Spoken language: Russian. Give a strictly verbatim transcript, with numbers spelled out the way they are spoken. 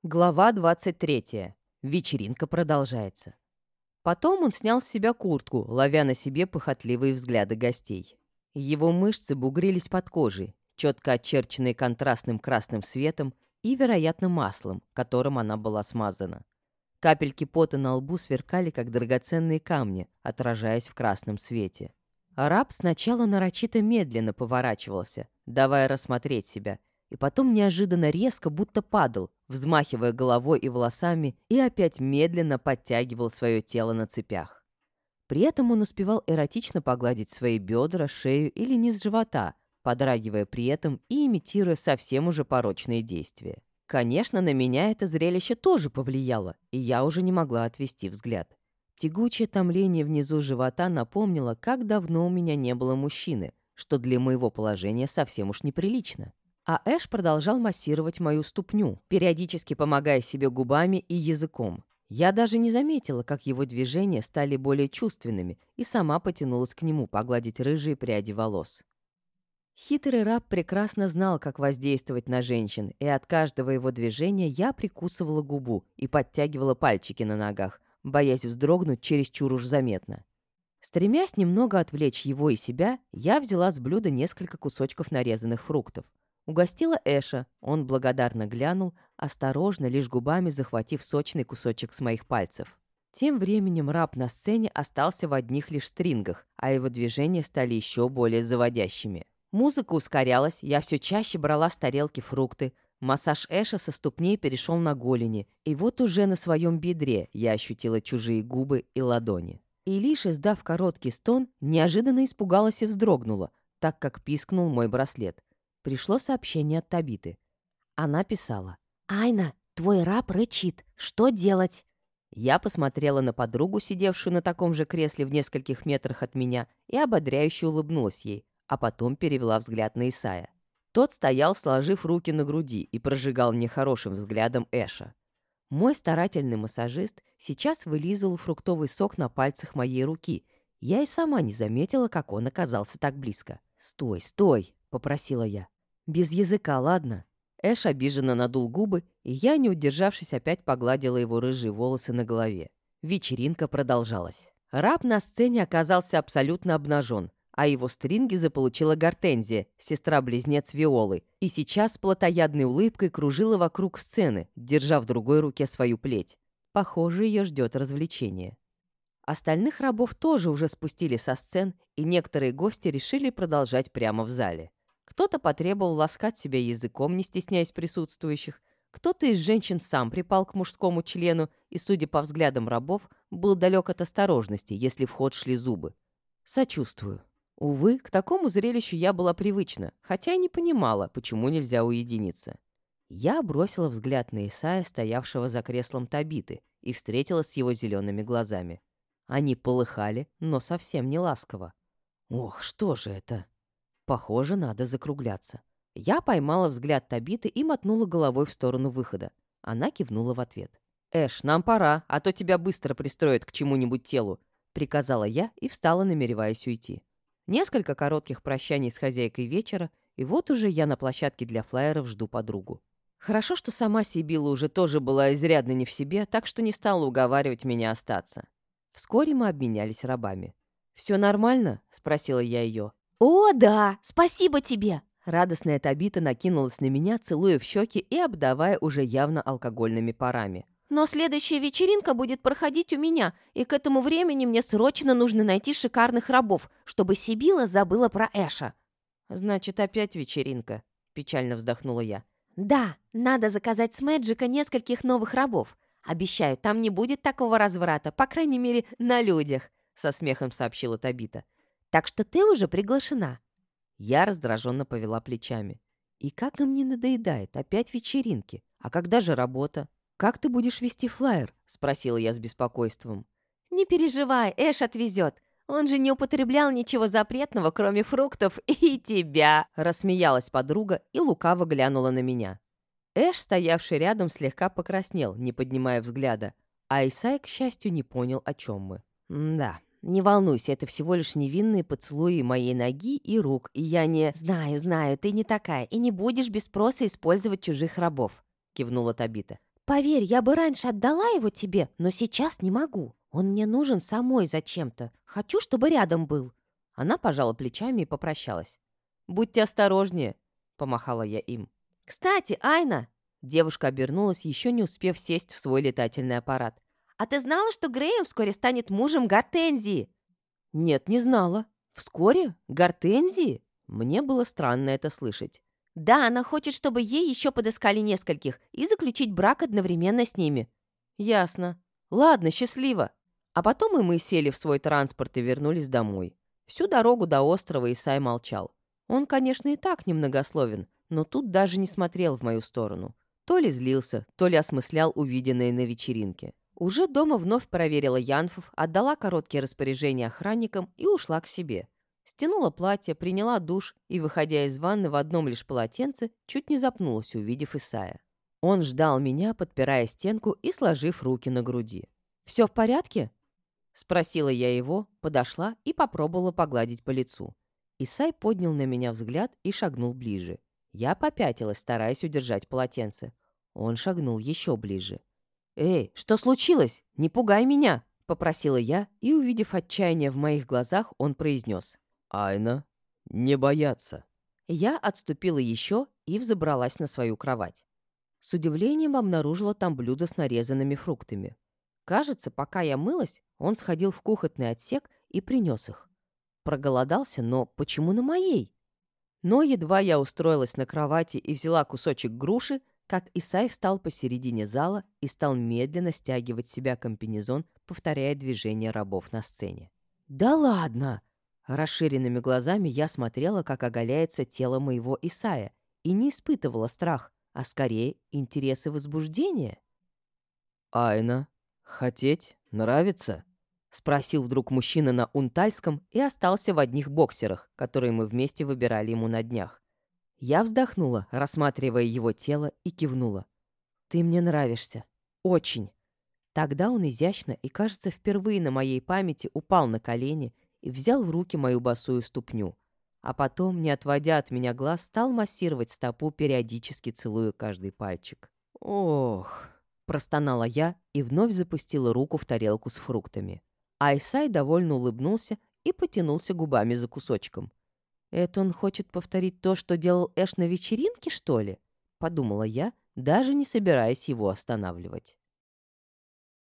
Глава двадцать третья. Вечеринка продолжается. Потом он снял с себя куртку, ловя на себе похотливые взгляды гостей. Его мышцы бугрились под кожей, четко очерченные контрастным красным светом и, вероятно, маслом, которым она была смазана. Капельки пота на лбу сверкали, как драгоценные камни, отражаясь в красном свете. Араб сначала нарочито медленно поворачивался, давая рассмотреть себя, и потом неожиданно резко, будто падал, взмахивая головой и волосами, и опять медленно подтягивал свое тело на цепях. При этом он успевал эротично погладить свои бедра, шею или низ живота, подрагивая при этом и имитируя совсем уже порочные действия. Конечно, на меня это зрелище тоже повлияло, и я уже не могла отвести взгляд. Тягучее томление внизу живота напомнило, как давно у меня не было мужчины, что для моего положения совсем уж неприлично. А Эш продолжал массировать мою ступню, периодически помогая себе губами и языком. Я даже не заметила, как его движения стали более чувственными, и сама потянулась к нему погладить рыжие пряди волос. Хитрый раб прекрасно знал, как воздействовать на женщин, и от каждого его движения я прикусывала губу и подтягивала пальчики на ногах, боясь вздрогнуть чересчур уж заметно. Стремясь немного отвлечь его и себя, я взяла с блюда несколько кусочков нарезанных фруктов. Угостила Эша, он благодарно глянул, осторожно, лишь губами захватив сочный кусочек с моих пальцев. Тем временем раб на сцене остался в одних лишь стрингах, а его движения стали еще более заводящими. Музыка ускорялась, я все чаще брала с тарелки фрукты, массаж Эша со ступней перешел на голени, и вот уже на своем бедре я ощутила чужие губы и ладони. И лишь издав короткий стон, неожиданно испугалась и вздрогнула, так как пискнул мой браслет. Пришло сообщение от Табиты. Она писала: «Айна, твой раб рычит. Что делать?» Я посмотрела на подругу, сидевшую на таком же кресле в нескольких метрах от меня, и ободряюще улыбнулась ей, а потом перевела взгляд на Исая. Тот стоял, сложив руки на груди, и прожигал нехорошим взглядом Эша. Мой старательный массажист сейчас вылизывал фруктовый сок на пальцах моей руки. Я и сама не заметила, как он оказался так близко. «Стой, стой!» — попросила я. «Без языка, ладно?» Эш обиженно надул губы, и я, не удержавшись, опять погладила его рыжие волосы на голове. Вечеринка продолжалась. Раб на сцене оказался абсолютно обнажен, а его стринги заполучила Гортензия, сестра-близнец Виолы, и сейчас с плотоядной улыбкой кружила вокруг сцены, держа в другой руке свою плеть. Похоже, ее ждет развлечение. Остальных рабов тоже уже спустили со сцен, и некоторые гости решили продолжать прямо в зале. Кто-то потребовал ласкать себя языком, не стесняясь присутствующих. Кто-то из женщин сам припал к мужскому члену и, судя по взглядам рабов, был далек от осторожности, если в ход шли зубы. Сочувствую. Увы, к такому зрелищу я была привычна, хотя и не понимала, почему нельзя уединиться. Я бросила взгляд на Исая, стоявшего за креслом Табиты, и встретилась с его зелеными глазами. Они полыхали, но совсем не ласково. Ох, что же это? Похоже, надо закругляться. Я поймала взгляд Табиты и мотнула головой в сторону выхода. Она кивнула в ответ. «Эш, нам пора, а то тебя быстро пристроят к чему-нибудь телу», — приказала я и встала, намереваясь уйти. Несколько коротких прощаний с хозяйкой вечера, и вот уже я на площадке для флаеров жду подругу. Хорошо, что сама Сибила уже тоже была изрядно не в себе, так что не стала уговаривать меня остаться. Вскоре мы обменялись рабами. «Все нормально?» — спросила я ее. «О, да! Спасибо тебе!» Радостная Табита накинулась на меня, целуя в щеки и обдавая уже явно алкогольными парами. «Но следующая вечеринка будет проходить у меня, и к этому времени мне срочно нужно найти шикарных рабов, чтобы Сибила забыла про Эша». «Значит, опять вечеринка», — печально вздохнула я. «Да, надо заказать с Мэджика нескольких новых рабов. Обещаю, там не будет такого разврата, по крайней мере, на людях», — со смехом сообщила Табита. «Так что ты уже приглашена». Я раздраженно повела плечами. «И как нам не надоедает? Опять вечеринки. А когда же работа? Как ты будешь вести флаер?» — спросила я с беспокойством. «Не переживай, Эш отвезет. Он же не употреблял ничего запретного, кроме фруктов и тебя», — рассмеялась подруга и лукаво глянула на меня. Эш, стоявший рядом, слегка покраснел, не поднимая взгляда, а Исай, к счастью, не понял, о чем мы. «Да, не волнуйся, это всего лишь невинные поцелуи моей ноги и рук, и я не...» «Знаю, знаю, ты не такая, и не будешь без спроса использовать чужих рабов», — кивнула Табита. Поверь, я бы раньше отдала его тебе, но сейчас не могу. Он мне нужен самой зачем-то. Хочу, чтобы рядом был». Она пожала плечами и попрощалась. «Будьте осторожнее», — помахала я им. «Кстати, Айна!» Девушка обернулась, еще не успев сесть в свой летательный аппарат. «А ты знала, что Грэем вскоре станет мужем Гортензии?» «Нет, не знала. Вскоре? Гортензии?» Мне было странно это слышать. «Да, она хочет, чтобы ей еще подыскали нескольких и заключить брак одновременно с ними». «Ясно. Ладно, счастливо». А потом и мы сели в свой транспорт и вернулись домой. Всю дорогу до острова Исай молчал. Он, конечно, и так немногословен, но тут даже не смотрел в мою сторону. То ли злился, то ли осмыслял увиденное на вечеринке. Уже дома вновь проверила Янфов, отдала короткие распоряжения охранникам и ушла к себе. Стянула платье, приняла душ и, выходя из ванны в одном лишь полотенце, чуть не запнулась, увидев Исая. Он ждал меня, подпирая стенку и сложив руки на груди. «Все в порядке?» — спросила я его, подошла и попробовала погладить по лицу. Исай поднял на меня взгляд и шагнул ближе. Я попятилась, стараясь удержать полотенце. Он шагнул еще ближе. «Эй, что случилось? Не пугай меня!» — попросила я, и, увидев отчаяние в моих глазах, он произнес. «Айна, не бояться». Я отступила еще и взобралась на свою кровать. С удивлением обнаружила там блюдо с нарезанными фруктами. Кажется, пока я мылась, он сходил в кухонный отсек и принес их. Проголодался, но почему на моей? Но едва я устроилась на кровати и взяла кусочек груши, как Исай встал посередине зала и стал медленно стягивать с себя комбинезон, повторяя движения рабов на сцене. «Да ладно!» Расширенными глазами я смотрела, как оголяется тело моего Исая, и не испытывала страх, а скорее интерес и возбуждение. «Айна, хотеть? Нравится?» — спросил вдруг мужчина на унтальском и остался в одних боксерах, которые мы вместе выбирали ему на днях. Я вздохнула, рассматривая его тело, и кивнула. «Ты мне нравишься. Очень». Тогда он изящно и, кажется, впервые на моей памяти упал на колени и взял в руки мою босую ступню, а потом, не отводя от меня глаз, стал массировать стопу, периодически целуя каждый пальчик. «Ох!» — простонала я и вновь запустила руку в тарелку с фруктами. А Исай довольно улыбнулся и потянулся губами за кусочком. «Это он хочет повторить то, что делал Эш на вечеринке, что ли?» — подумала я, даже не собираясь его останавливать.